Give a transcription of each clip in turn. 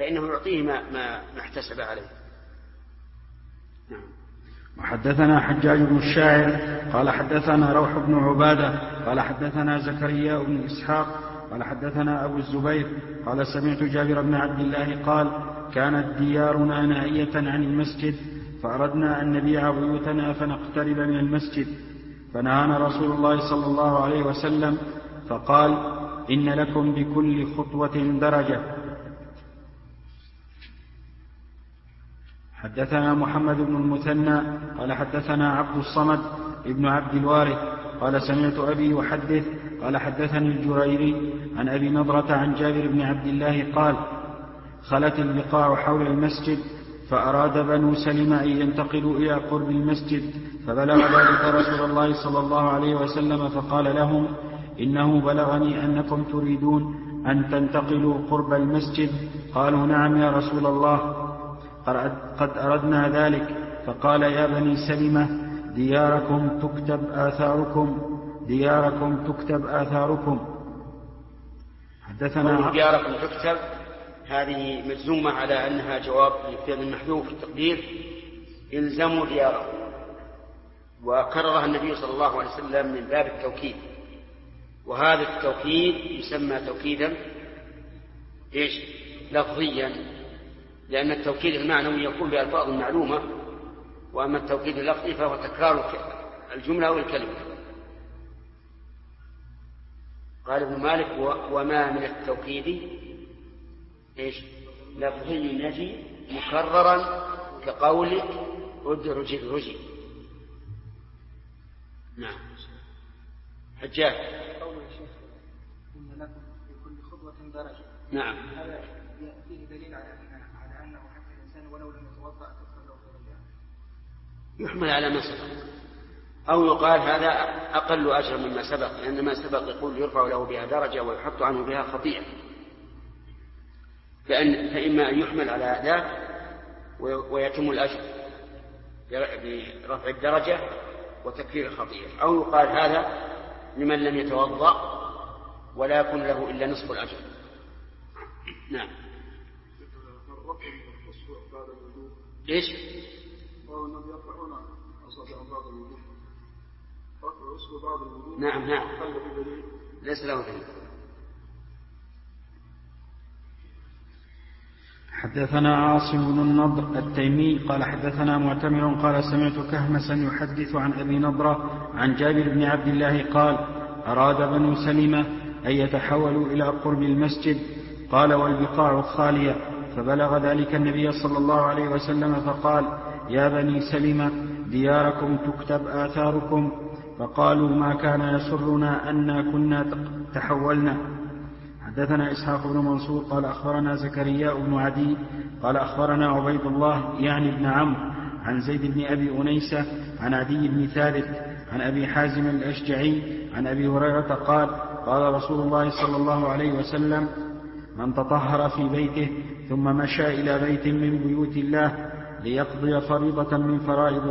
فإنه يعطيه ما احتسب عليه. نعم. وحدثنا حجاج بن الشاعر قال حدثنا روح بن عبادة قال حدثنا زكريا بن إسحاق قال حدثنا أبو الزبير قال سمعت جابر بن عبد الله قال كانت ديارنا نائية عن المسجد فأردنا أن نبيع بيوتنا فنقترب من المسجد فنهانا رسول الله صلى الله عليه وسلم فقال إن لكم بكل خطوة درجة. حدثنا محمد بن المثنى قال حدثنا عبد الصمد ابن عبد الوارث قال سمعت أبي يحدث قال حدثني الجريري عن أبي نضرة عن جابر بن عبد الله قال خلت البقاع حول المسجد فأراد بنو سلمة أن ينتقلوا إلى قرب المسجد فبلغ ذلك رسول الله صلى الله عليه وسلم فقال لهم إنه بلغني أنكم تريدون أن تنتقلوا قرب المسجد. قالوا نعم يا رسول الله قد أردنا ذلك. فقال يا بني سلمة دياركم تكتب آثاركم. حدثنا دياركم تكتب هذه مجزومة على أنها جواب لفعل محذوف في التقدير إلزموا دياركم، وكررها النبي صلى الله عليه وسلم من باب التوكيد، وهذا التوكيد يسمى توكيدا لفظيا، لأن التوكيد المعنوي يكون بألفاظ معلومة، وأما التوكيد اللفظي فهو تكرار الجملة أو الكلمة. قال ابن مالك وما من التوكيد لفظي يجي مكررا كقولك ادرج الرجي. نعم. حجاج قول الشيخ إن لكم في كل خطوة درجة. نعم. هذا فيه دليل على أنه حتى الإنسان ولو لم يتوضأ تدخل له درجات. يحمل على ما سبق، أو يقال هذا أقل أجر مما سبق، لأن ما سبق يقول يرفع له بها درجة ويحط عنه بها خطيئة، فإما أن يحمل على ذلك ويتم الأجر برفع الدرجة وتكفير الخطيئة، أو يقال هذا لمن لم يتوضأ ولا يكون له إلا نصف الأجر. نعم. إيش؟ نعم ليس له دليل. حدثنا عاصم بن النضر التيمي قال حدثنا معتمر قال سمعت كهمسا يحدث عن أبي نضرة عن جابر بن عبد الله قال أراد بنو سلمة أن يتحولوا إلى قرب المسجد قال والبقاع خالية، فبلغ ذلك النبي صلى الله عليه وسلم فقال يا بني سلمة دياركم تكتب آثاركم. فقالوا ما كان يسرنا أن كنا تحولنا. حدثنا إسحاق بن منصور قال أخبرنا زكريا بن عدي قال أخبرنا عبيد الله يعني ابن عمرو عن زيد بن أبي أنيسة عن عدي بن ثابت عن أبي حازم الأشجعي عن أبي هريرة قال قال رسول الله صلى الله عليه وسلم من تطهر في بيته ثم مشى إلى بيت من بيوت الله ليقضي فريضة من فرائض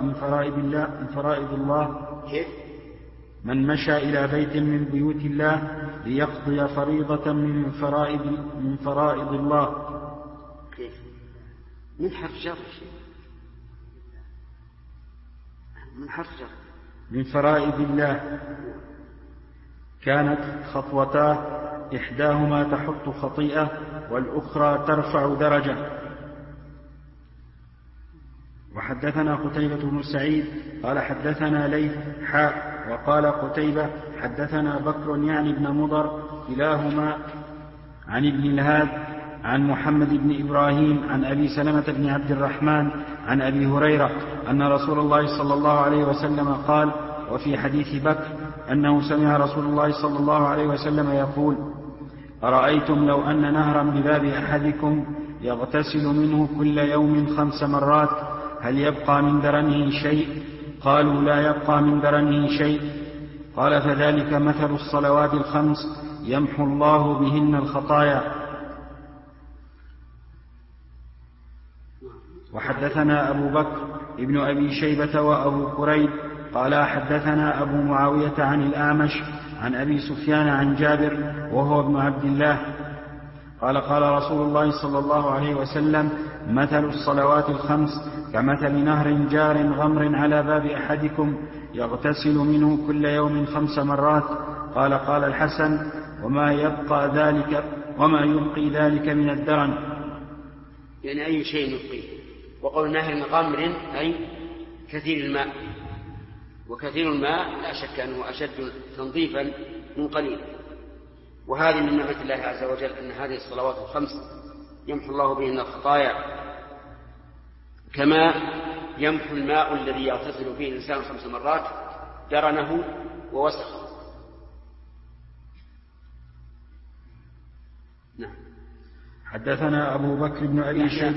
الله من مشى إلى بيت من بيوت الله ليقضي فريضة من فرائض الله. كيف؟ من حرف جر من حرف جر من فرائض الله كانت خطوتاه إحداهما تحط خطيئة والأخرى ترفع درجة. وحدثنا قتيبة بن سعيد قال حدثنا ليث وقال قتيبة حدثنا بكر يعني ابن مضر كلاهما عن ابن الهاد عن محمد بن إبراهيم عن أبي سلمة بن عبد الرحمن عن أبي هريرة أن رسول الله صلى الله عليه وسلم قال وفي حديث بكر أنه سمع رسول الله صلى الله عليه وسلم يقول أرأيتم لو أن نهرا بباب أحدكم يغتسل منه كل يوم 5 مرات هل يبقى من درنه شيء؟ قالوا لا يبقى من درنه شيء. قال فذلك مثل الصلوات 5 يمحو الله بهن الخطايا. وحدثنا أبو بكر ابن أبي شيبة وأبو كريب قال حدثنا أبو معاوية عن الأعمش عن أبي سفيان عن جابر وهو ابن عبد الله قال قال رسول الله صلى الله عليه وسلم: مثل الصلوات الخمس كمثل نهر جار غمر على باب أحدكم يغتسل منه كل يوم 5 مرات. قال الحسن: وما يبقي ذلك من الدرن. يعني أي شيء يبقيه. وقول نهر غمر أي كثير الماء، وكثير الماء لا شك أنه أشد تنظيفا من قليل. وهذه من نعمة الله عز وجل أن هذه الصلوات الخمس يمحو الله بهن الخطايا، كما يمحو الماء الذي يغتسل فيه الإنسان 5 مرات درنه ووسخه. نعم. حدثنا أبو بكر بن أبي شيبة.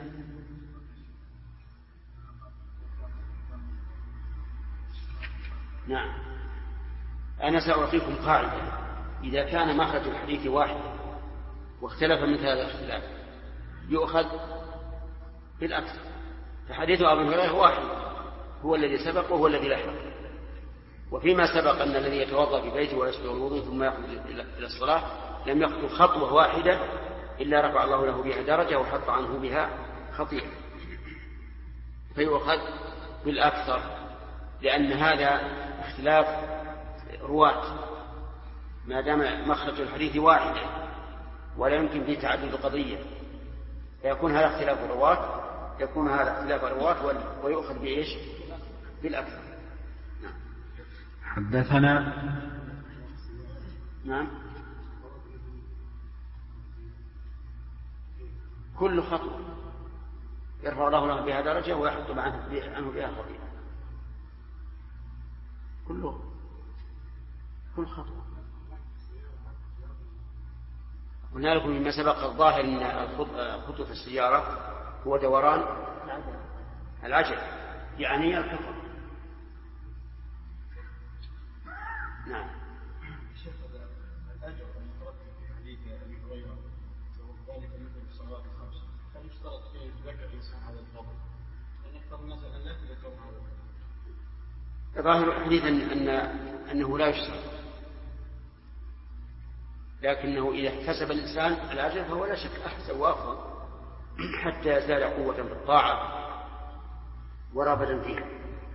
نعم. أنا سأعطيكم قاعدة: إذا كان مخرج الحديث واحد واختلف مثل هذا الاختلاف يؤخذ بالأكثر. فحديث أبي هريرة واحد هو الذي سبق وهو الذي لحق. وفيما سبق أن الذي يتوضأ في بيته ويسبغ الوضوء ثم يخرج إلى الصلاة لم يخطو خطوة واحدة إلا رفع الله له بها درجة وحط عنه بها خطيئة، فيؤخذ بالأكثر، لأن هذا اختلاف رواة ما دام مخرج الحديث واحد ولا يمكن فيه تعدد قضية، فيكون هذا اختلاف الرواة ويؤخذ بإيش؟ بالأكثر. نعم. حدثنا. نعم. كل خطوة يرفع الله له بها درجة ويحط عنه بها خطيئة. كل خطوة. قلنا لكم مما سبق الظاهر أن خطوة السيارة هو دوران العجل، يعني الحفر. نعم. الأجر المترتب في حديث أبي هريرة ذلك مثل الصلوات الخمس، هل يشترط فيه ذكر الإنسان هذا الفضل؟ لأن أكثر الناس الآن لا يتذكرون هذا. ظاهر الحديث أنه لا يشترط، لكنه إذا اكتسب الإنسان الأجر فهو لا شك أحسن وأفضل حتى يزداد قوة في الطاعة ورغبة فيها.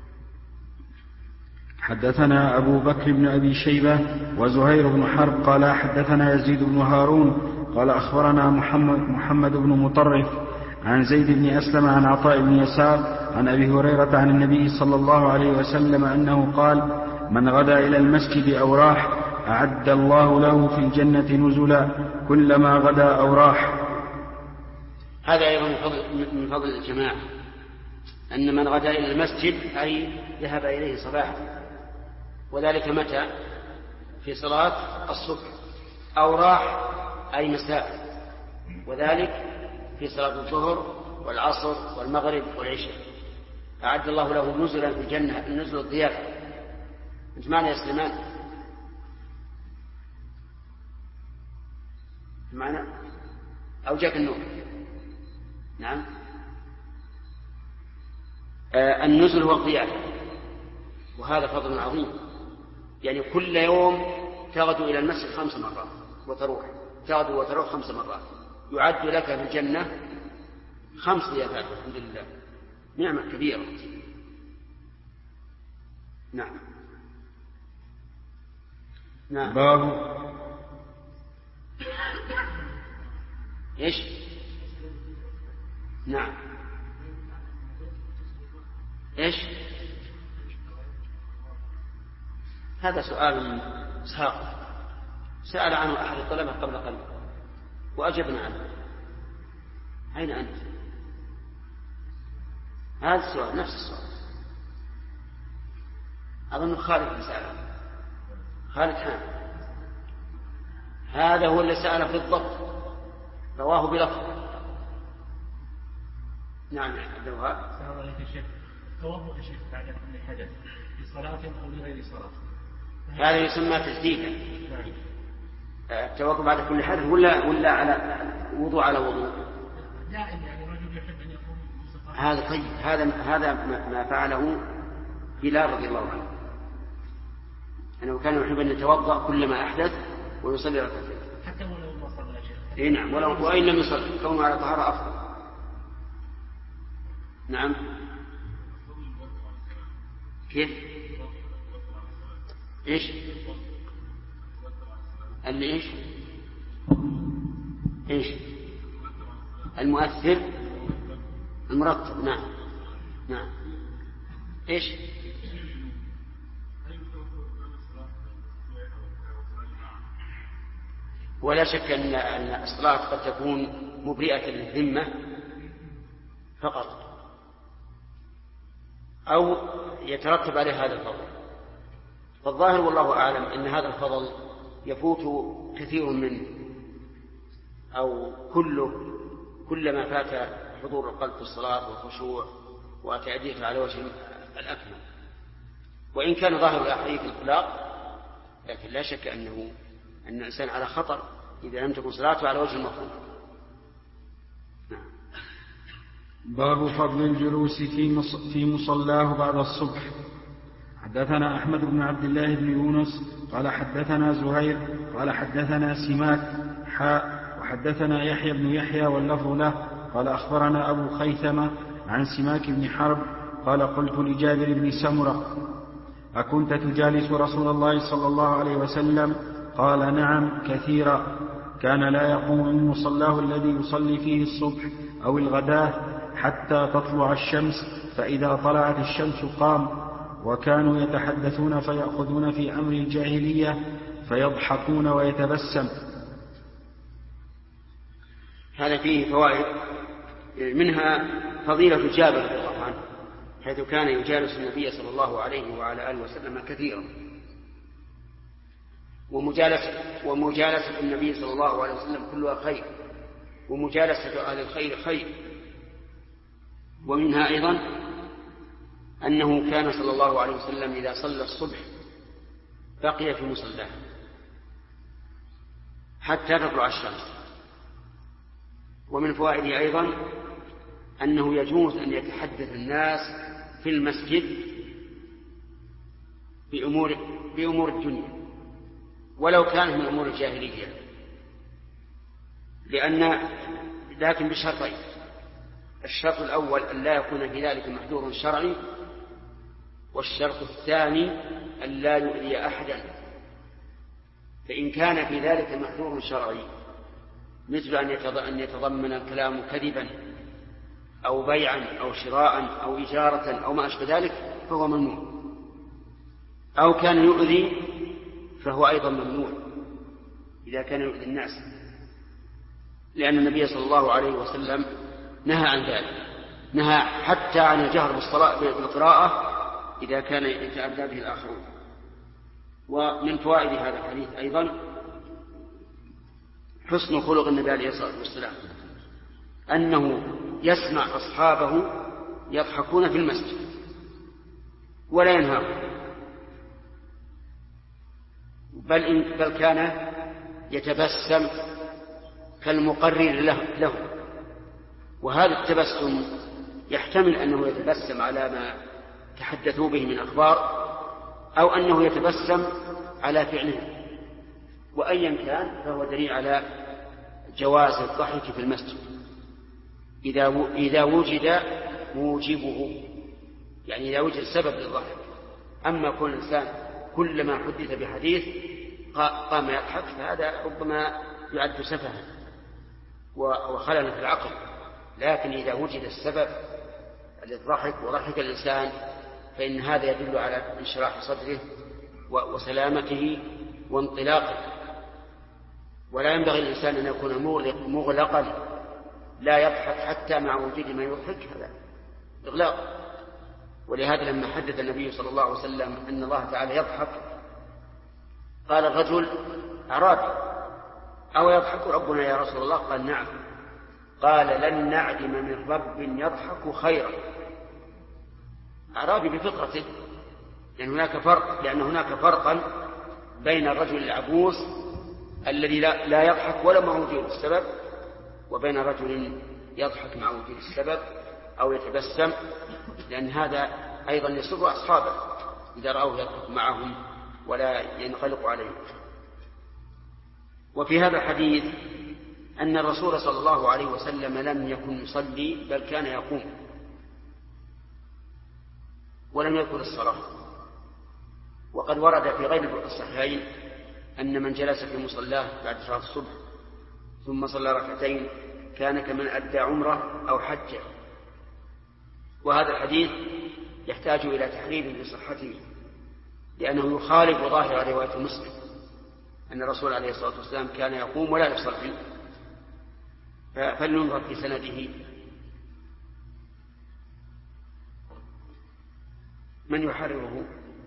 حدثنا أبو بكر بن أبي شيبة وزهير بن حرب قال حدثنا يزيد بن هارون قال أخبرنا محمد بن مطرف عن زيد بن أسلم عن عطاء بن يسار عن أبي هريرة عن النبي صلى الله عليه وسلم أنه قال: من غدا إلى المسجد أو راح أعد الله له في الجنة نزلا كلما غدا أو راح. هذا أيضا من فضل الجماعة، أن من غدا إلى المسجد أي ذهب إليه صباحا، وذلك متى؟ في صلاة الصبح، أو راح أي مساء، وذلك في صلاة الظهر والعصر والمغرب والعشاء. أعد الله له نزلا في الجنة، النزل الضيافة. أنت معنا يا سليمان؟ معنا أو جاك النور؟ نعم. النزل هو الضيافة، وهذا فضل عظيم. يعني كل يوم تغدو إلى المسجد 5 مرات وتروح، تغدو وتروح 5 مرات، يعد لك في الجنة 5 ضيافات. الحمد لله، نعمة كبيرة. نعم. نعم. باب إيش؟ نعم. إيش؟ هذا سؤال من إسحاق سأل عنه أحد الطلبة قبل قليل وأجبنا عنه. أين أنت؟ هذا السؤال نفس السؤال، أظن خالد سأله، خالد حامد، هذا هو اللي سأله بالضبط، رواه بلفظ. نعم يا عبد الوهاب. السلام عليكم شيخ. توضؤ يا شيخ بعد كل حدث في صلاة أو لغير صلاة، هذا يسمى تجديدا. التوضؤ بعد كل حدث ولا على وضوء على وضوء؟ دائما يعني رجل يحب أن يكون هذا طيب، هذا ما فعله بلال رضي الله عنه، أنه كان يحب أن يتوضأ كلما أحدث ويصلي ركعتين. حتى ولو ما صلى شيخ. إيه نعم، وإن لم يصلي كونه على طهارة أفضل. نعم. كيف؟ إيش؟ اللي إيش؟ إيش؟ المؤثر المرتب. نعم نعم. إيش؟ ولا شك أن الصلاة قد تكون مبرئة للذمة فقط، أو يترتب عليه هذا الفضل. فالظاهر والله أعلم أن هذا الفضل يفوت كثير منه أو كلما فات حضور القلب في الصلاة والخشوع وتأديته على وجه الأكمل. وإن كان ظاهر الأحاديث الإطلاق، لكن لا شك أن الإنسان على خطر إذا لم تكن صلاته على وجه المطلوب. نعم. باب فضل الجلوس في مصلاه بعد الصبح. حدثنا أحمد بن عبد الله بن يونس قال حدثنا زهير قال حدثنا سماك وحدثنا يحيى بن يحيى واللفظ له قال أخبرنا أبو خيثمة عن سماك بن حرب قال قلت لجابر بن سمرة أكنت تجالس رسول الله صلى الله عليه وسلم؟ قال نعم كثيرا، كان لا يقوم من مصلاه الذي يصلي فيه الصبح أو الغداة حتى تطلع الشمس، فإذا طلعت الشمس قام. وكانوا يتحدثون فيأخذون في أمر الجاهلية فيضحكون ويتبسم. هذا فيه فوائد، منها فضيلة جابر رضي الله عنه حيث كان يجالس النبي صلى الله عليه وعلى آله وسلم كثيرا، ومجالسة النبي صلى الله عليه وسلم كلها خير، ومجالسة أهل الخير خير. ومنها أيضا أنه كان صلى الله عليه وسلم إذا صلى الصبح بقي في مصلاه حتى تطلع الشمس. ومن فوائده أيضا أنه يجوز أن يتحدث الناس في المسجد بأمور الدنيا ولو كانت من أمور الجاهلية، لكن بشرطين: الشرط الأول أن لا يكون في ذلك محذور شرعي، والشرط الثاني أن لا يؤذي أحدا. فإن كان في ذلك محذور شرعي مثل أن يتضمن الكلام كذبا أو بيعا أو شراء أو إجارة أو ما أشبه ذلك فهو ممنوع، أو كان يؤذي فهو أيضا ممنوع إذا كان يؤذي الناس، لأن النبي صلى الله عليه وسلم نهى عن ذلك، نهى حتى عن الجهر بالقراءة إذا كان يتأذى به الآخرون. ومن فوائد هذا الحديث أيضا حسن خلق النبي عليه الصلاة والسلام، أنه يسمع أصحابه يضحكون في المسجد ولا ينهاهم، بل كان يتبسم كالمقرر له. وهذا التبسم يحتمل أنه يتبسم على ما تحدثوا به من أخبار، أو أنه يتبسم على فعله، وأيا كان فهو دليل على جواز الضحك في المسجد إذا وجد موجبه، يعني إذا وجد سبب للضحك. أما كل إنسان كلما حدث بحديث قام يضحك فهذا ربما يعد سفها وخلل في العقل، لكن إذا وجد السبب للضحك وضحك الإنسان فإن هذا يدل على انشراح صدره وسلامته وانطلاقه. ولا ينبغي الإنسان أن يكون مغلقا لا يضحك حتى مع وجود ما يضحك، هذا إغلاق. ولهذا لما حدث النبي صلى الله عليه وسلم أن الله تعالى يضحك قال الرجل: أراد أو يضحك ربنا يا رسول الله؟ قال: نعم. قال: لن نعدم من رب يضحك خيرا. أعرابي بفطرته، لأن هناك فرقا بين الرجل العبوس الذي لا يضحك ولا مع وجود السبب، وبين رجل يضحك مع وجود السبب أو يتبسم، لأن هذا أيضا يسر أصحابه إذا رأوه يضحك معهم ولا ينغلق عليهم. وفي هذا الحديث أن الرسول صلى الله عليه وسلم لم يكن يصلي بل كان يقوم ولم يذكر الصلاة. وقد ورد في غير الصحيحين أن من جلس في مصلاه بعد صلاة الصبح ثم صلى ركعتين كان كمن أدى عمره أو حجه. وهذا الحديث يحتاج إلى تحرير بصحته، لأنه يخالف ظاهر رواية مسلم أن الرسول عليه الصلاة والسلام كان يقوم ولا يصلي. فلننظر في سنده. من يحرره؟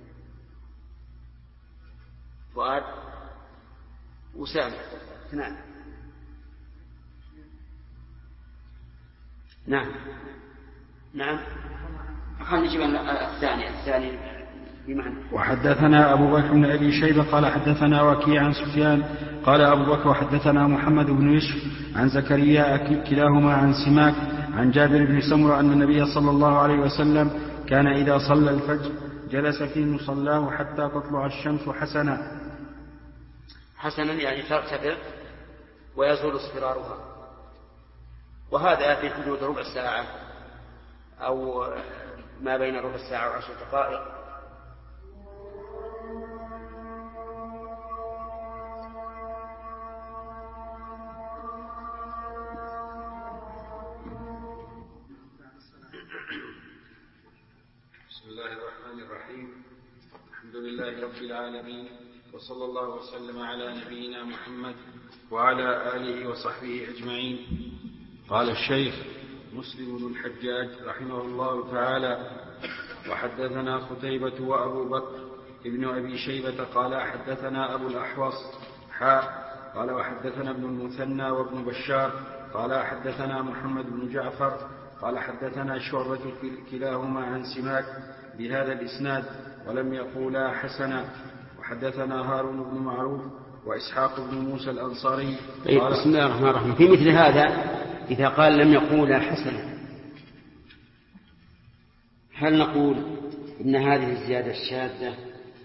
فؤاد وسام. نعم نعم نعم. خلينا نجيب الثاني بمعنى. وحدثنا أبو بكر بن أبي شيبة قال حدثنا وكيع عن سفيان قال أبو بكر وحدثنا محمد بن يوسف عن زكريا كلاهما عن سماك عن جابر بن سمرة أن النبي صلى الله عليه وسلم كان إذا صلى الفجر جلس في مصلاه حتى تطلع الشمس حسنا يعني ترتفع ويزول اصفرارها، وهذا في حدود ربع ساعة أو ما بين ربع ساعة وعشر دقائق. بسم الله الرحمن الرحيم. الحمد لله رب العالمين، وصلى الله وسلم على نبينا محمد وعلى آله وصحبه أجمعين. قال الشيخ مسلم بن الحجاج رحمه الله تعالى: وحدثنا قتيبة وأبو بكر ابن أبي شيبة قال حدثنا أبو الأحوص قال وحدثنا ابن المثنى وابن بشار قال حدثنا محمد بن جعفر قال حدثنا شعبة كلاهما عن سماك بهذا الإسناد ولم يقولا حسنا. وحدثنا هارون بن معروف وإسحاق بن موسى الأنصاري. بسم الله الرحمن الرحيم. في مثل هذا إذا قال لم يقولا حسنا، هل نقول إن هذه الزيادة الشاذة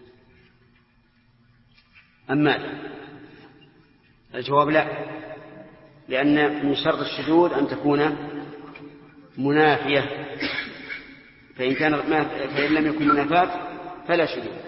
أم ماذا؟ الجواب لا، لأن من شرط الشذوذ أن تكون منافية، فإن لم يكن منافاة فلا شذوذ.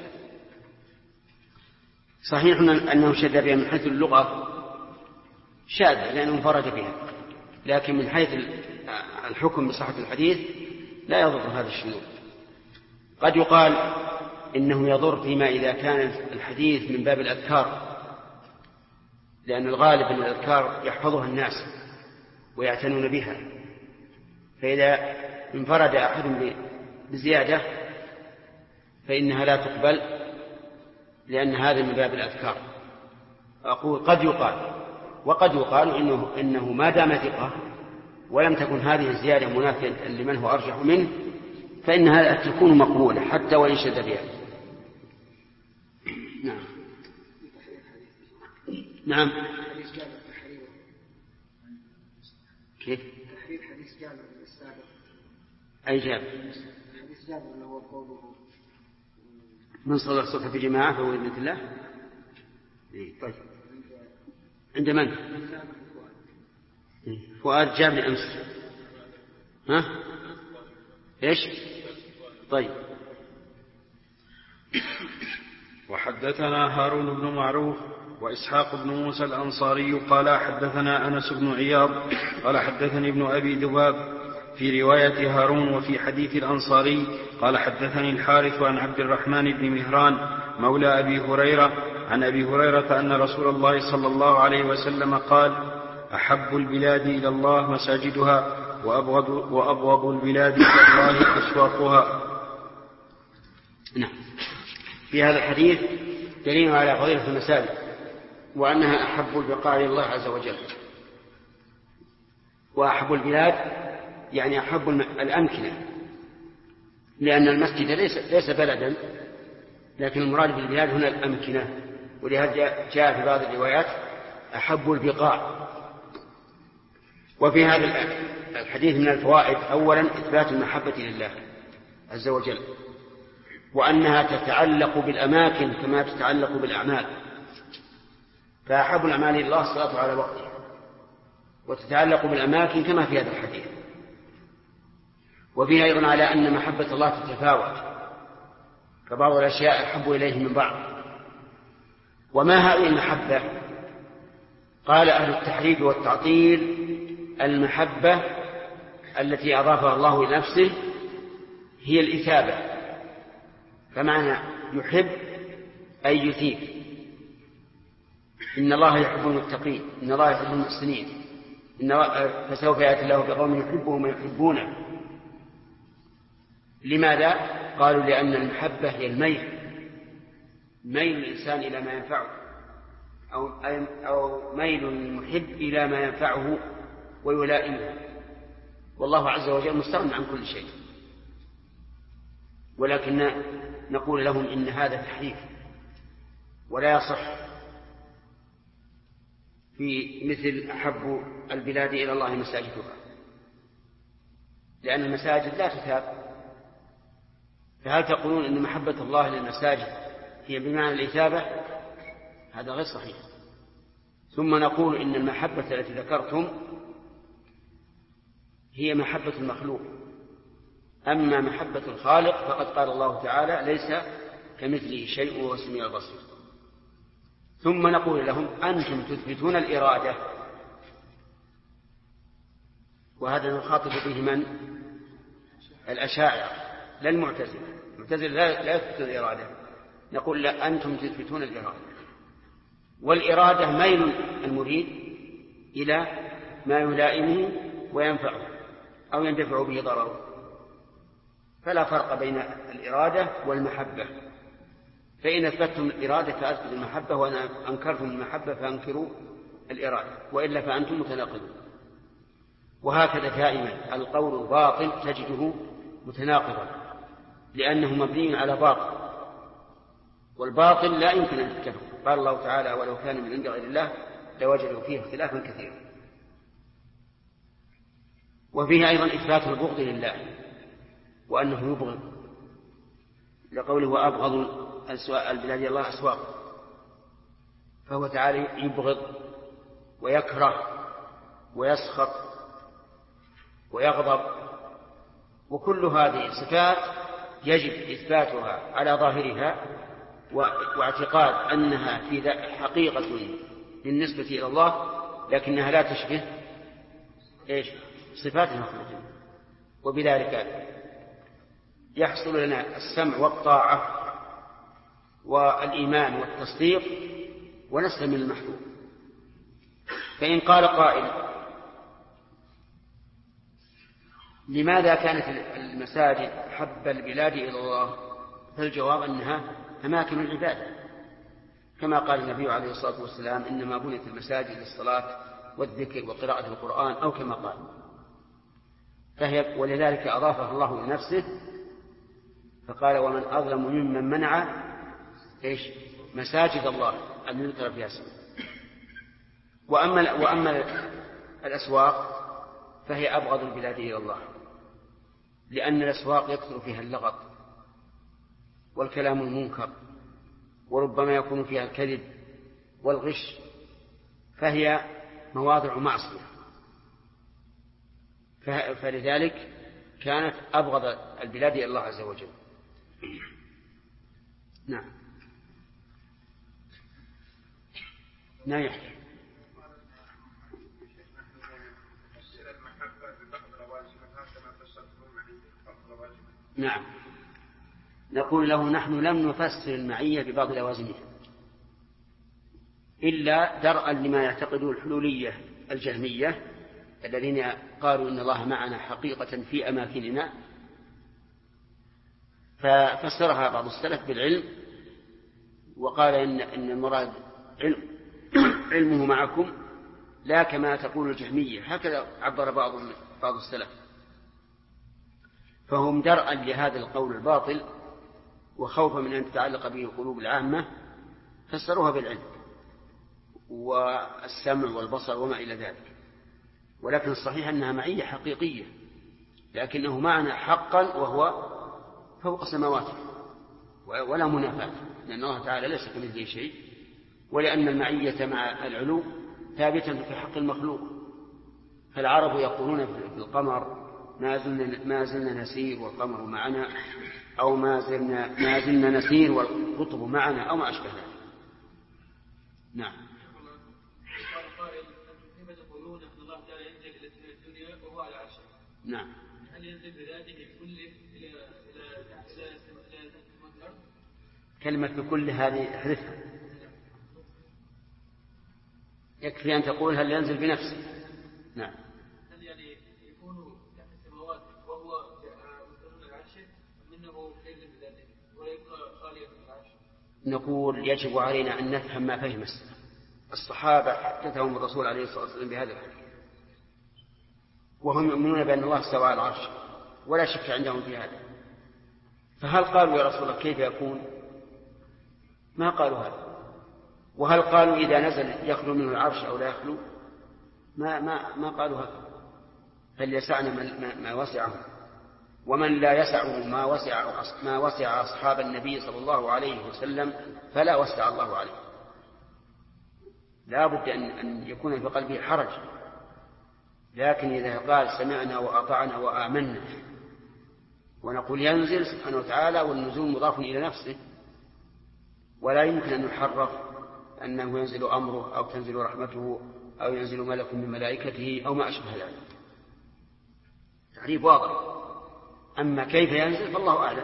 صحيح أنه شذ بها من حيث اللغة شاذ لأنه انفرد بها، لكن من حيث الحكم بصحة الحديث لا يضر هذا الشذوذ. قد يقال إنه يضر فيما إذا كان الحديث من باب الأذكار، لأن الغالب أن الأذكار يحفظها الناس ويعتنون بها، فإذا انفرد أحد بزيادة فإنها لا تقبل، لأن هذا من باب الأذكار. أقول قد يقال، وقد يقال إنه ما دام ثقة ولم تكن هذه الزيادة منافية لمن هو أرجح منه فإنها تكون مقبولة حتى وإن شذ بها. نعم نعم. كيف؟ تحرير حديث جابر السابق. أي جابر؟ حديث جابر اللي هو قوله من صلى الصبح في جماعة فهو بإذن الله. طيب عند من؟ فؤاد جابر أمس. ها؟ إيش؟ طيب. وحدثنا هارون بن معروف وإسحاق بن موسى الأنصاري قال حدثنا أنس بن عياض قال حدثني ابن أبي ذباب في رواية هارون وفي حديث الأنصاري قال حدثني الحارث عن عبد الرحمن بن مهران مولى أبي هريرة عن أبي هريرة أن رسول الله صلى الله عليه وسلم قال: أحب البلاد إلى الله مساجدها وأبغض البلاد إلى الله أسواقها. نعم. في هذا الحديث دليل على فضيلة المساجد وأنها أحب البقاع إلى الله عز وجل. وأحب البلاد يعني أحب الأمكنة، لأن المسجد ليس بلدا، لكن المراد بالبلاد هنا الأمكنة، ولهذا جاء في بعض الروايات أحب البقاع. وفي هذا الحديث من الفوائد أولا إثبات المحبة لله عز وجل، وأنها تتعلق بالأماكن كما تتعلق بالأعمال، فأحب الأعمال لله الصلاة على وقتها، وتتعلق بالأماكن كما في هذا الحديث. وفيها أيضا على أن محبة الله تتفاوت، فبعض الأشياء أحب إليه من بعض. وما هذه المحبة؟ قال أهل التحريف والتعطيل: المحبة التي أضافها الله إلى نفسه هي الإثابة، فمعنى يحب أي يثيب. إن الله يحب المتقين، إن الله يحب المحسنين، فسوف يأتي الله بقوم يحبهم ويحبونه. لماذا؟ قالوا: لأن المحبة هي ميل الإنسان إلى ما ينفعه، أو ميل المحب إلى ما ينفعه ويلائمه، والله عز وجل مستغنٍ عن كل شيء. ولكن نقول لهم إن هذا تحريف ولا يصح في مثل أحب البلاد إلى الله مساجدها، لأن المساجد لا تثاب. فهل تقولون إن محبة الله للمساجد هي بمعنى الإثابة؟ هذا غير صحيح. ثم نقول إن المحبة التي ذكرتم هي محبة المخلوق، أما محبة الخالق فقد قال الله تعالى: ليس كمثله شيء وهو السميع البصير. ثم نقول لهم: أنتم تثبتون الإرادة، وهذا نخاطب به من؟ الأشاعرة لا المعتزلة. المعتزلة لا يثبتون الإرادة، نقول: لا، أنتم تثبتون الإرادة. والإرادة ميل المريد إلى ما يلائمه وينفعه أو يندفع به ضرره، فلا فرق بين الإرادة والمحبة. فإن أثبتتم الإرادة فأثبتوا المحبة، وأنا أنكرتم المحبة فأنكروا الإرادة، وإلا فأنتم متناقضون. وهكذا دائما القول باطل تجده متناقضا، لأنه مبني على باطل، والباطل لا يمكن أن يتفق. قال الله تعالى: ولو كان من عند غير الله لوجدوا فيه اختلافا كثيرا. وفيه أيضا إثبات البغض لله، وأنه يبغض، لقوله: وأبغض البلاد الله أسواق، فهو تعالى يبغض ويكره ويسخط ويغضب. وكل هذه صفات يجب إثباتها على ظاهرها، واعتقاد أنها في حقيقة بالنسبة إلى الله، لكنها لا تشبه صفات المخلوقين. وبذلك يحصل لنا السمع والطاعة والإيمان والتصديق ونسلم من المحبوب. فإن قال قائل: لماذا كانت المساجد أحب البلاد إلى الله؟ فالجواب أنها أماكن العبادة، كما قال النبي عليه الصلاة والسلام: إنما بنيت المساجد للصلاة والذكر وقراءة القرآن، أو كما قال. ولذلك أضافها الله لنفسه فقال: ومن أظلم ممن منع مساجد الله أن يذكر فيها اسمه. وأما الأسواق فهي أبغض البلاد إلى الله، لأن الأسواق يكثر فيها اللغط والكلام المنكر، وربما يكون فيها الكذب والغش، فهي مواضع معصية. فلذلك كانت أبغض البلاد إلى الله عز وجل. نعم. يحكي. نعم، نقول له: نحن لم نفسر المعية ببعض لوازمها إلا درءا لما يعتقده الحلولية الجهمية الذين قالوا إن الله معنا حقيقة في أماكننا، ففسرها بعض السلف بالعلم، وقال إن المراد علمه معكم لا كما تقول الجهمية. هكذا عبر بعض السلف. فهم درءا لهذا القول الباطل وخوفا من أن تتعلق به قلوب العامة فسروها بالعلم والسمع والبصر وما إلى ذلك. ولكن الصحيح أنها معية حقيقية، لكنه معنى حقا وهو فوق سماواته ولا منافاة، لأن الله تعالى ليس كمثله شيء، ولأن المعية مع العلو ثابتة في حق المخلوق فالعرب يقولون في القمر ما زلنا نسير والقمر معنا، أو ما زلنا نسير والقطب معنا، أو ما أشبه ذلك. نعم. قال قائل كيف تقولون ان الله تعالى ينزل الى الدنيا وهو على عرشه؟ نعم. هل ينزل بذاته كله الى الارض؟ كلمة بكل هذه احذفها، يكفي أن تقول هل ينزل بنفسه. نعم. هل يعني يكون تحت السماوات وهو مستقر العرش منه ينزل بذاته ويبقى خاليا من العرش؟ نقول يجب علينا أن نفهم ما فهم الصحابة حدثهم الرسول عليه الصلاة والسلام بهذا الحديث، وهم يؤمنون بأن الله استوى على العرش ولا شك عندهم في هذا. فهل قالوا يا رسول الله كيف يكون؟ ما قالوا هذا. وهل قالوا إذا نزل يخلو منه العرش أو لا يخلو؟ ما قالوا هذا. فليسعنا ما وسعهم، ومن لا يسعه ما وسع أصحاب النبي صلى الله عليه وسلم فلا وسع الله عليه. لا بد أن يكون في قلبه حرج، لكن إذا قال سمعنا وأطعنا وآمنا، ونقول ينزل سبحانه وتعالى والنزول مضاف إلى نفسه، ولا يمكن أن يحرف أنه ينزل أمره أو تنزل رحمته أو ينزل ملك من ملائكته أو ما أشبه ذلك. تعريف واضح. أما كيف ينزل فالله أعلم.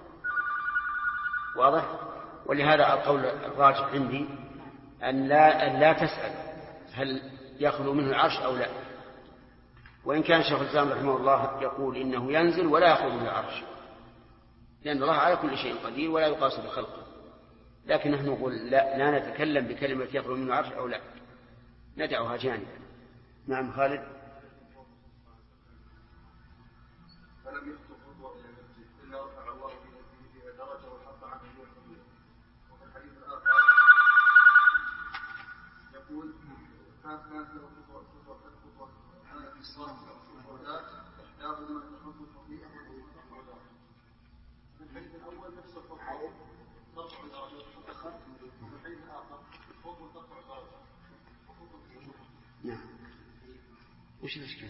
واضح. ولهذا القول الراجح عندي أن لا تسأل هل يخلو منه العرش أو لا، وإن كان شيخ الإسلام رحمه الله يقول إنه ينزل ولا يخلو منه العرش، لأن الله على كل شيء قدير ولا يقاس بخلقه. لكن نحن نقول لا نتكلم بكلمة يخلو منه العرش أو لا، ندعها جانبا. نعم خالد. فلم يخطب خطوة إلى نفسه إلا رفع الله بنفسه درجة وحط عنه الوحيد. وفي الحديث الآخر يقول كانت له خطوة كانت الصلاة وذات إحداهما تحط الخطيئة والخطوة. في الحديث الأول نفس الخطوة ترفع درجة وفي الحديث الآخر خطوة ترفع درجة. نعم. وش الإشكال؟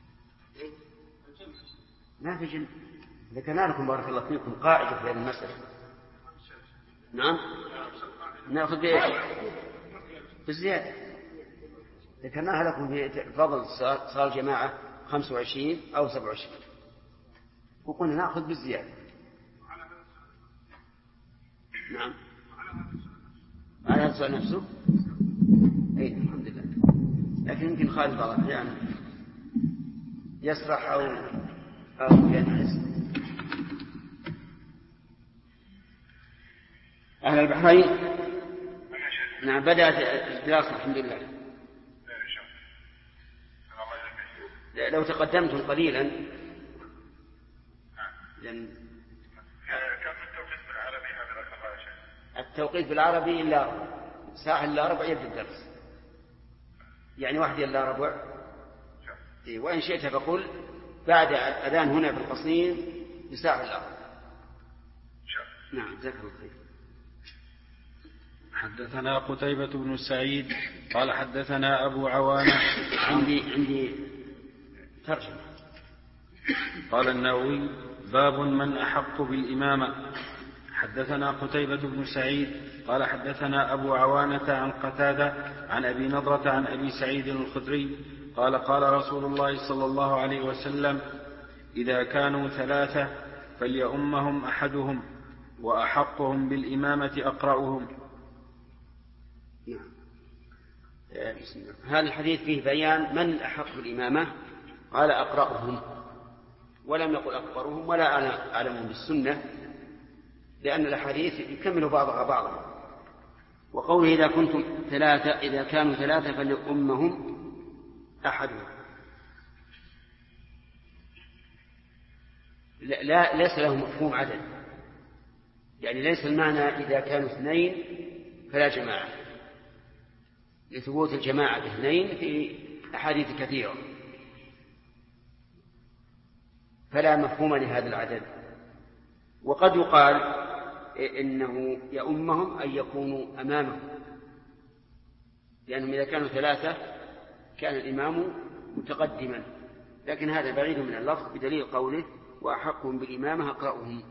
ما في جن. ذكرنا لكم بارك الله فيكم قاعدة في هذه المسألة. نعم. نأخذ بإيش؟ بالزيادة. ذكرناها لكم في فضل صلاة الجماعة 25 أو 27، وقلنا نأخذ بالزيادة. نعم. على هذا السؤال نفسه. أي الحمد لله. لكن يمكن خالد بعض الأحيان يسرح أو ينحس. أهل البحرين. نعم. بدأت الدراسة الحمد لله. لو تقدمتم قليلا لأن التوقيت بالعربي إلا ساعة إلا ربع يبدأ الدرس، يعني 1 إلا ربع. وإن شئت فقل بعد الأذان هنا في القصيم بساعة إلا ربع. نعم. جزاك الله خير. حدثنا قتيبة بن سعيد قال حدثنا أبو عوانة. عندي ترجمة. قال النووي باب من أحق بالإمامة. حدثنا قتيبة بن سعيد قال حدثنا أبو عوانة عن قتادة عن أبي نضرة عن أبي سعيد الخدري قال قال رسول الله صلى الله عليه وسلم إذا كانوا 3 فليؤمهم أحدهم وأحقهم بالإمامة أقرأهم. هذا الحديث فيه بيان من أحق بالإمامة. قال أقرأهم، ولم يقل أكبرهم ولا أعلمهم بالسنة، لأن الحديث يكمل بعضها بعضا. وقوله إذا كانوا 3 فليؤمهم أحدهم، لا ليس له مفهوم عدد، يعني ليس المعنى إذا كانوا 2 فلا جماعة، لثبوت الجماعة ب2 في أحاديث كثيرة، فلا مفهوم لهذا العدد. وقد يقال إنه يؤمهم أن يكونوا أمامه، لأنهم إذا كانوا 3 كان الإمام متقدما، لكن هذا بعيد من اللفظ بدليل قوله وأحقهم بالإمامة أقرأهم.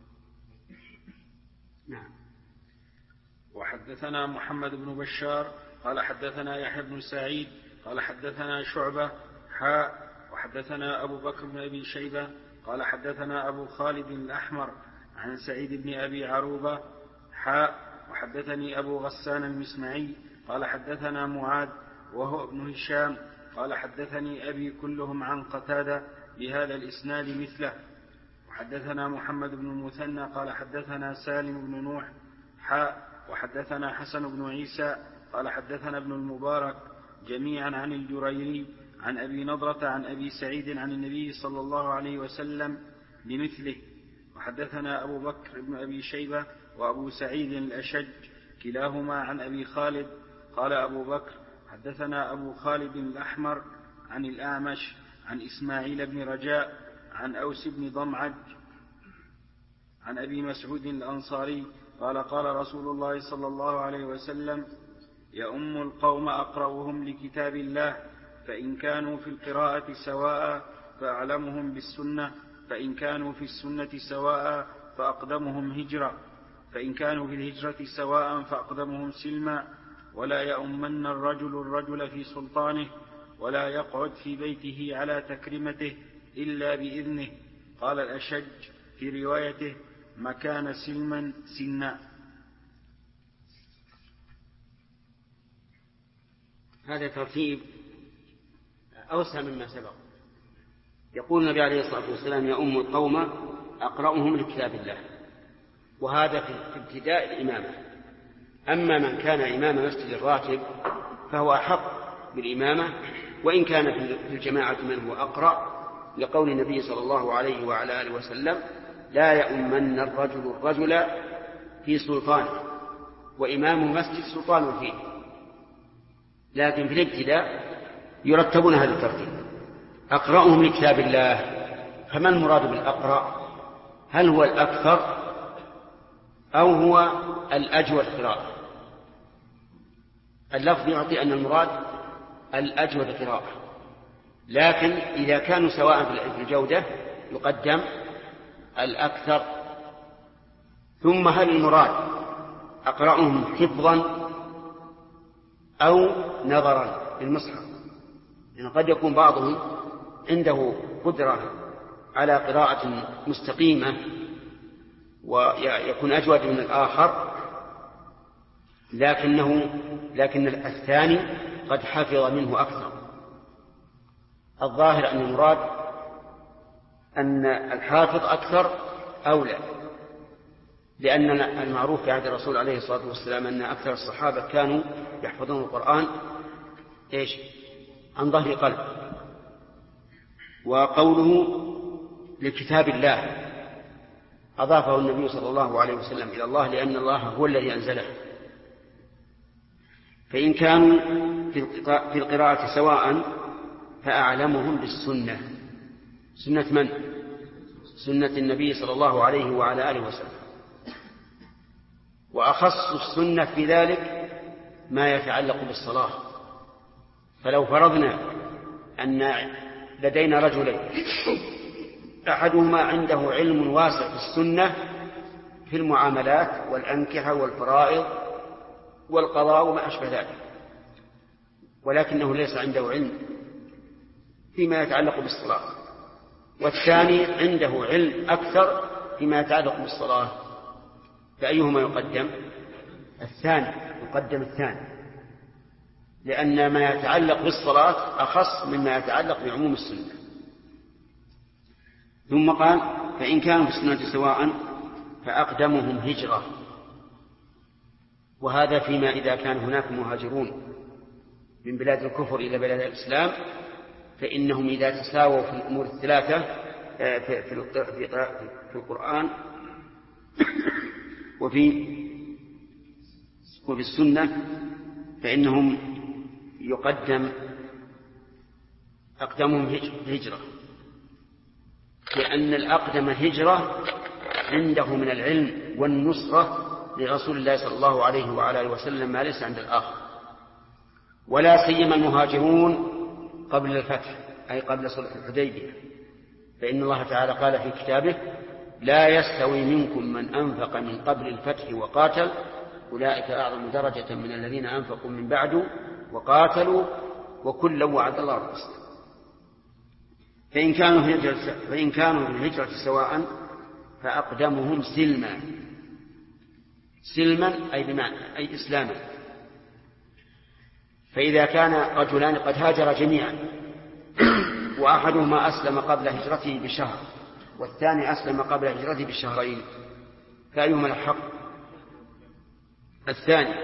نعم. وحدثنا محمد بن بشار قال حدثنا يحيى بن سعيد قال حدثنا شعبة وحدثنا أبو بكر بن أبي شيبة قال حدثنا أبو خالد الأحمر عن سعيد بن أبي عروبة وحدثني أبو غسان المسمعي قال حدثنا معاذ وهو ابن هشام قال حدثني أبي كلهم عن قتادة بهذا الإسناد مثله. وحدثنا محمد بن المثنى قال حدثنا سالم بن نوح وحدثنا حسن بن عيسى قال حدثنا ابن المبارك جميعا عن الجريري عن أبي نضرة عن أبي سعيد عن النبي صلى الله عليه وسلم بمثله. وحدثنا أبو بكر بن أبي شيبة وأبو سعيد الأشج كلاهما عن أبي خالد قال أبو بكر حدثنا أبو خالد الأحمر عن الأعمش عن إسماعيل بن رجاء عن أوس بن ضمعج عن أبي مسعود الأنصاري قال قال رسول الله صلى الله عليه وسلم يؤم القوم أقرأهم لكتاب الله فإن كانوا في القراءة سواء فأعلمهم بالسنة فإن كانوا في السنة سواء فأقدمهم هجرة فإن كانوا في الهجرة سواء فأقدمهم سلما ولا يؤمن الرجل في سلطانه ولا يقعد في بيته على تكريمته إلا بإذنه. قال الأشج في روايته مكان سلما سنا. هذا ترتيب أوسع مما سبق. يقول النبي عليه الصلاة والسلام يؤم القوم أقرأهم لكتاب الله، وهذا في ابتداء الإمامة. أما من كان إمام مسجد الراتب فهو أحق بالإمامة وإن كان في الجماعة من هو أقرأ، لقول النبي صلى الله عليه وعلى آله وسلم لا يؤمن الرجل في سلطانه، وإمام مسجد سلطان فيه. لكن في الابتداء يرتبون هذا الترتيب. أقرأهم لكتاب الله، فما المراد بالأقرأ؟ هل هو الأكثر أو هو الأجود قراءة؟ اللفظ يعطي أن المراد الأجود قراءة، لكن إذا كانوا سواء في الجودة يقدم الأكثر. ثم هل المراد أقرأهم حفظا أو نظرا للمصحف؟ يعني قد يكون بعضهم عنده قدرة على قراءة مستقيمة ويكون أجود من الآخر، لكن الثاني قد حفظ منه أكثر. الظاهر أن المراد أن الحافظ أكثر أولى، لأن المعروف في عهد الرسول عليه الصلاة والسلام أن أكثر الصحابة كانوا يحفظون القرآن عن ظهر قلب. وقوله لكتاب الله أضافه النبي صلى الله عليه وسلم إلى الله، لأن الله هو الذي أنزله. فإن كانوا في القراءة سواء فأعلمهم بالسنة. سنة من؟ سنة النبي صلى الله عليه وعلى آله وسلم. وأخص السنة في ذلك ما يتعلق بالصلاة. فلو فرضنا أن لدينا رجلين أحدهما عنده علم واسع في السنة في المعاملات والأنكحة والفرائض والقضاء وما أشبه ذلك، ولكنه ليس عنده علم فيما يتعلق بالصلاة، والثاني عنده علم أكثر فيما يتعلق بالصلاة، فأيهما يقدم؟ الثاني. يقدم الثاني، لأن ما يتعلق بالصلاة أخص مما يتعلق بعموم السنة. ثم قال فإن كانوا في السنة سواء فأقدمهم هجرة، وهذا فيما إذا كان هناك مهاجرون من بلاد الكفر إلى بلاد الإسلام، فإنهم إذا تساووا في الأمور الثلاثة في القرآن وفي السنة فإنهم يقدم أقدمهم هجرة، لأن الأقدم هجرة عنده من العلم والنصرة لرسول الله صلى الله عليه وعلى آله وسلم ما ليس عند الآخر. ولا سيما المهاجرون قبل الفتح أي قبل صلح الحديبية، فإن الله تعالى قال في كتابه: لا يستوي منكم من أنفق من قبل الفتح وقاتل أولئك أعظم درجة من الذين أنفقوا من بعد وقاتلوا وكلا وعد الله الحسنى. فإن كانوا في الهجرة سواء فأقدمهم سلما أي إسلاما. فإذا كان رجلان قد هاجر جميعا وأحدهما أسلم قبل هجرته بشهر والثاني أسلم قبل هجرته بشهرين، فأيهما الحق؟ الثاني،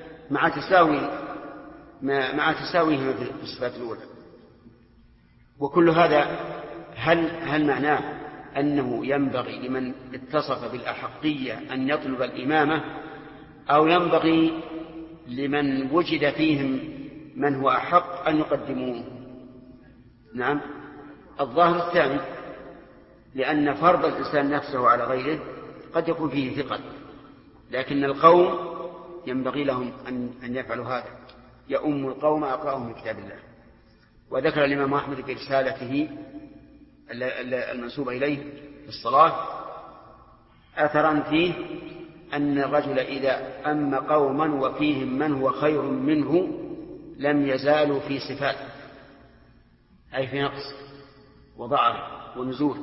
مع تساويهما في الصفات الأولى. وكل هذا هل معناه أنه ينبغي لمن اتصف بالأحقية أن يطلب الإمامة، أو ينبغي لمن وجد فيهم من هو أحق أن يقدموه؟ نعم، الظاهر الثاني، لأن فرض الإنسان نفسه على غيره قد يكون فيه ثقل، لكن القوم ينبغي لهم أن يفعلوا هذا. يؤم القوم أقرأهم من كتاب الله. وذكر الإمام أحمد في رسالته المنسوبة إليه في الصلاة أثرا فيه أن الرجل إذا أم قوما وفيهم من هو خير منه لم يزالوا في صفات، أي في نقص وضعف ونزول.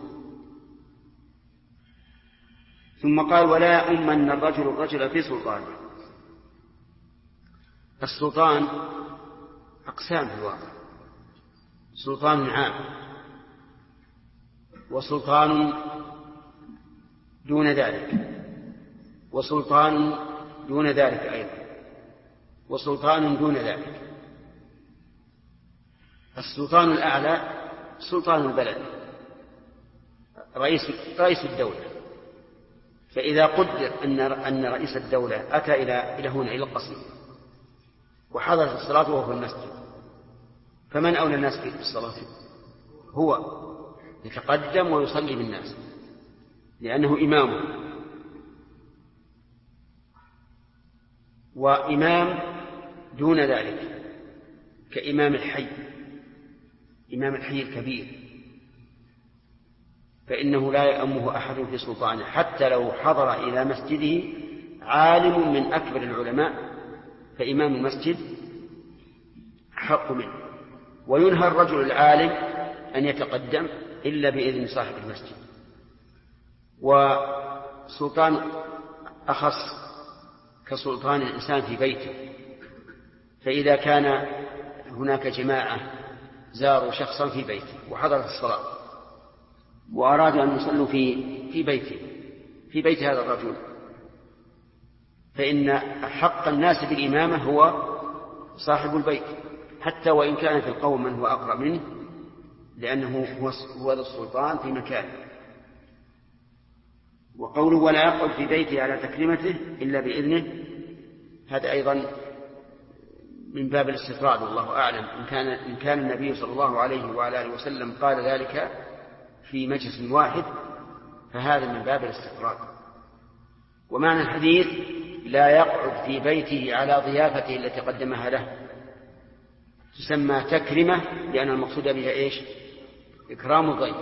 ثم قال: ولا أمن الرجل في سلطانه. السلطان أقسام في الواقع: سلطان عام، وسلطان دون ذلك، وسلطان دون ذلك أيضا، وسلطان دون ذلك. السلطان الأعلى سلطان البلد، رئيس الدولة. فإذا قدر أن رئيس الدولة أتى إلى هنا إلى القصيم وحضرت الصلاة وهو في المسجد، فمن أولى الناس بالصلاة؟ هو يتقدم ويصلي بالناس لأنه إمامه. وإمام دون ذلك كإمام الحي، إمام الحي الكبير، فإنه لا يأمه أحد في سلطانه، حتى لو حضر إلى مسجده عالم من أكبر العلماء فإمام المسجد حق منه. وينهى الرجل العالم أن يتقدم إلا بإذن صاحب المسجد. وسلطان أخص كسلطان الإنسان في بيته، فإذا كان هناك جماعة زاروا شخصا في بيته وحضرت الصلاة وأرادوا أن يصلوا في بيت هذا الرجل، فإن حق الناس بالإمامة هو صاحب البيت، حتى وإن كان في القوم من هو أقرأ منه، لأنه هو ذو السلطان في مكانه. وقوله: ولا يقعد في بيته على تكريمته إلا بإذنه، هذا أيضا من باب الاستطراد، والله أعلم. إن كان النبي صلى الله عليه وعلى آله وسلم قال ذلك في مجلس واحد فهذا من باب الاستطراد. ومعنى الحديث: لا يقعد في بيته على ضيافته التي قدمها له، تسمى تكرمة لأن المقصود بها إيش؟ إكرام الضيف.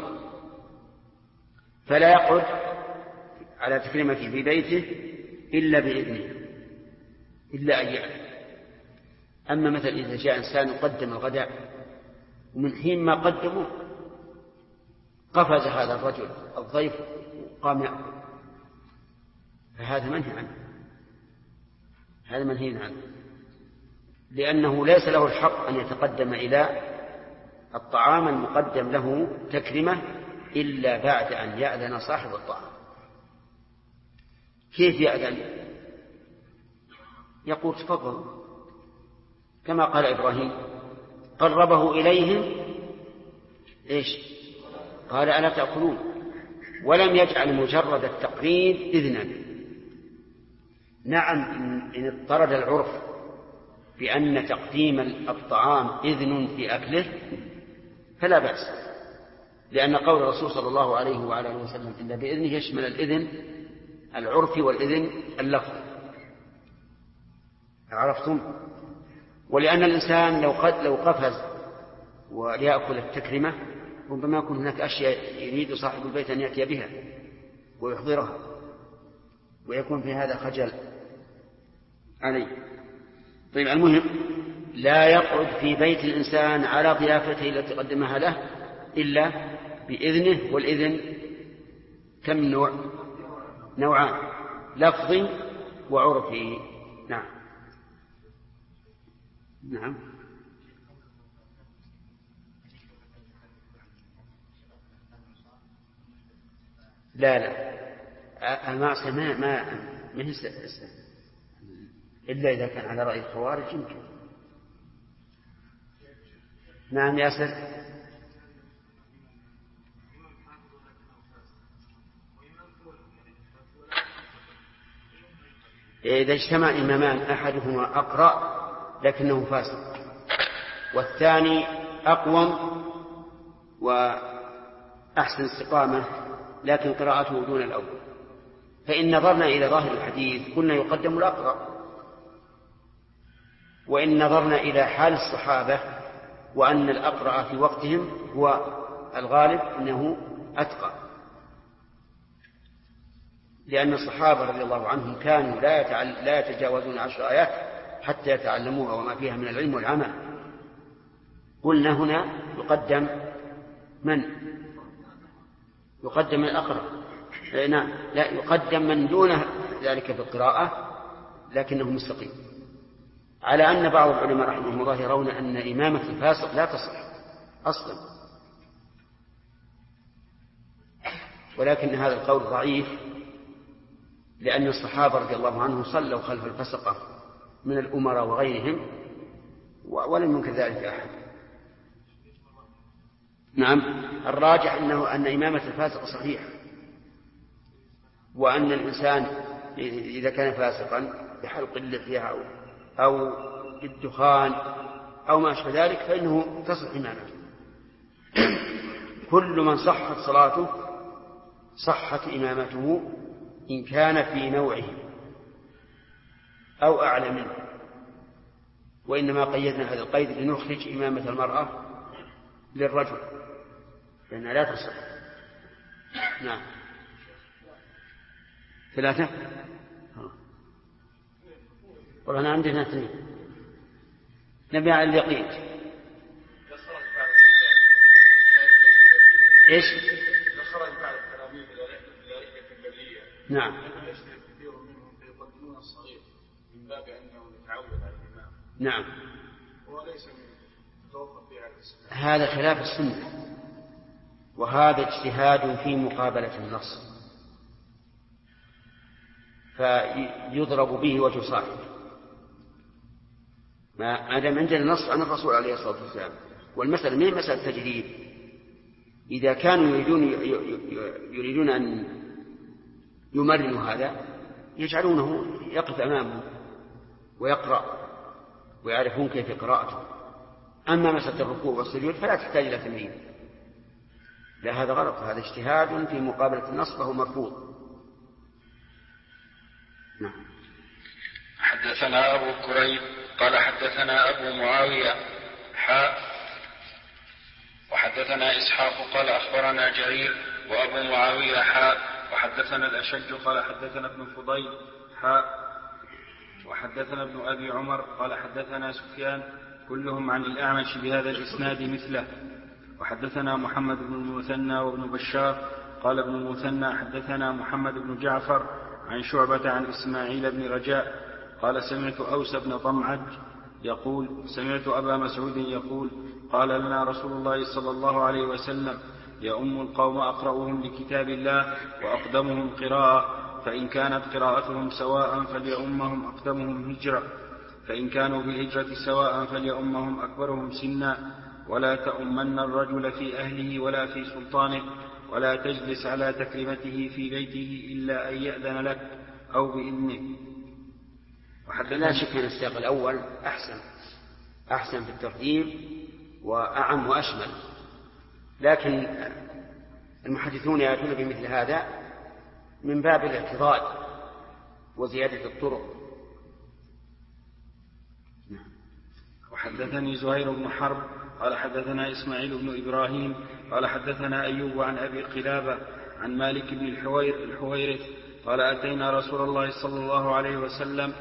فلا يقعد على تكريمته في بيته إلا بإذنه، إلا أن يعلم. أما مثلا إذا جاء إنسان يقدم الغداء ومن حين ما قدمه قفز هذا الرجل الضيف وقام يأكل، فهذا منهي عنه، هذا منهي عنه، لأنه ليس له الحق أن يتقدم إلى الطعام المقدم له تكرمة إلا بعد أن يأذن صاحب الطعام. كيف يأذن؟ يقول: تفضل، كما قال إبراهيم قربه إليهم إيش؟ قال: ألا تأكلون؟ ولم يجعل مجرد التقريب إذنا. نعم، إن اضطرد العرف بأن تقديم الطعام إذن في أكله فلا بأس، لأن قول الرسول صلى الله عليه وعلى آله وسلم إلا بإذنه يشمل الإذن العرفي والإذن اللفظي. عرفتم؟ ولأن الإنسان لو قفز وليأكل التكرمة، ربما يكون هناك أشياء يريد صاحب البيت أن يأتي بها ويحضرها، ويكون في هذا خجل عليه. طيب، المهم لا يقعد في بيت الإنسان على ضيافته التي قدمها له إلا بإذنه، والإذن كم نوع؟ نوعان، لفظي وعرفي. نعم. نعم. لا المعصية ما هي إلا إذا كان على رأي الخوارج يمكن. نعم ياسر. إذا اجتمع إمامان أحدهما أقرأ لكنه فاسق، والثاني أقوم وأحسن استقامة لكن قراءته دون الأول، فإن نظرنا إلى ظاهر الحديث قلنا يقدم الأقرأ، وإن نظرنا إلى حال الصحابة وأن الأقرأ في وقتهم هو الغالب أنه أتقى، لأن الصحابة رضي الله عنهم كانوا لا يتجاوزون 10 آيات حتى يتعلموها وما فيها من العلم والعمل. قلنا هنا يقدم من؟ يقدم الأقرأ. نعم، لا، يقدم من دون ذلك في القراءة لكنه مستقيم، على أن بعض العلماء رحمهم الله يرون أن إمامة الفاسق لا تصح أصلا، ولكن هذا القول ضعيف، لأن الصحابة رضي الله عنهم صلوا خلف الفسقة من الأمراء وغيرهم ولم ينكر ذلك أحد. نعم، الراجح أن إمامة الفاسق صحيح، وأن الإنسان إذا كان فاسقا بحلق اللحية أو بالدخان أو ما أشبه ذلك فإنه تصح إمامته. كل من صحت صلاته صحت إمامته إن كان في نوعه أو أعلى منه، وإنما قيدنا هذا القيد لنخرج إمامة المرأة للرجل لأنها لا تصح. نعم. 3. والله أنا عندنا 2 نبي على اليقين. إيش؟ خرج بعد التلاميذ إلى رحلة البرية. نعم. يشترك كثير منهم فيقدمون الصغير من باب أنه يتعود على الإمام. نعم. وليس متوقف في هذا. هذا خلاف السنة، وهذا اجتهاد في مقابلة النص، فيضرب به وجه صاحبه ما دام عندنا نص عن الرسول عليه الصلاة والسلام. والمسألة ما هي مسألة تجريب. إذا كانوا يريدون أن يمرنوا هذا يجعلونه يقف أمامه ويقرأ ويعرفون كيف قراءته. أما مسألة الركوع والسجود فلا تحتاج إلى تمرين. لا، هذا غلط، هذا اجتهاد في مقابلة النص فهو مرفوض. نعم. حدثنا أبو كريب قال حدثنا أبو معاوية وحدثنا إسحاق قال أخبرنا جرير وأبو معاوية وحدثنا الأشج قال حدثنا ابن فضيل وحدثنا ابن أبي عمر قال حدثنا سفيان كلهم عن الأعمش بهذا الإسناد مثله. وحدثنا محمد بن المثنى وابن بشار قال ابن المثنى حدثنا محمد بن جعفر عن شعبة عن إسماعيل بن رجاء قال سمعت أوس بن طمعج يقول سمعت أبا مسعود يقول قال لنا رسول الله صلى الله عليه وسلم يؤم القوم أقرأهم لكتاب الله وأقدمهم قراءة، فإن كانت قراءتهم سواء فليؤمهم أقدمهم هجرة، فإن كانوا بالهجرة سواء فليؤمهم أكبرهم سنا، ولا تؤمن الرجل في أهله ولا في سلطانه، ولا تجلس على تكريمته في بيته إلا أن يأذن لك أو بإذنه. لا شك أن السياق الأول أحسن في الترتيب وأعم وأشمل، لكن المحدثون يأتون بمثل هذا من باب الاعتضاد وزيادة الطرق. وحدثني زهير بن حرب قال حدثنا إسماعيل بن إبراهيم قال حدثنا أيوب عن أبي قلابة عن مالك بن الحويرث قال أتينا رسول الله صلى الله عليه وسلم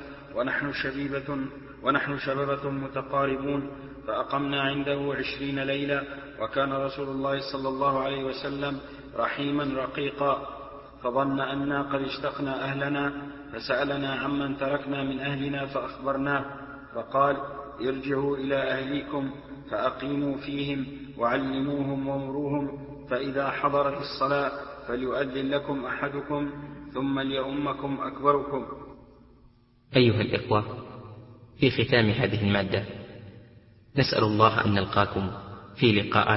ونحن شببة متقاربون فأقمنا عنده 20 ليلة، وكان رسول الله صلى الله عليه وسلم رحيما رقيقا، فظن أنا قد اشتقنا أهلنا فسألنا عمن تركنا من أهلنا فأخبرناه، فقال ارجعوا إلى أهليكم فأقيموا فيهم وعلموهم وامروهم، فإذا حضرت الصلاة فليؤذن لكم أحدكم ثم ليؤمكم أكبركم. أيها الإخوة، في ختام هذه المادة نسأل الله أن نلقاكم في لقاءات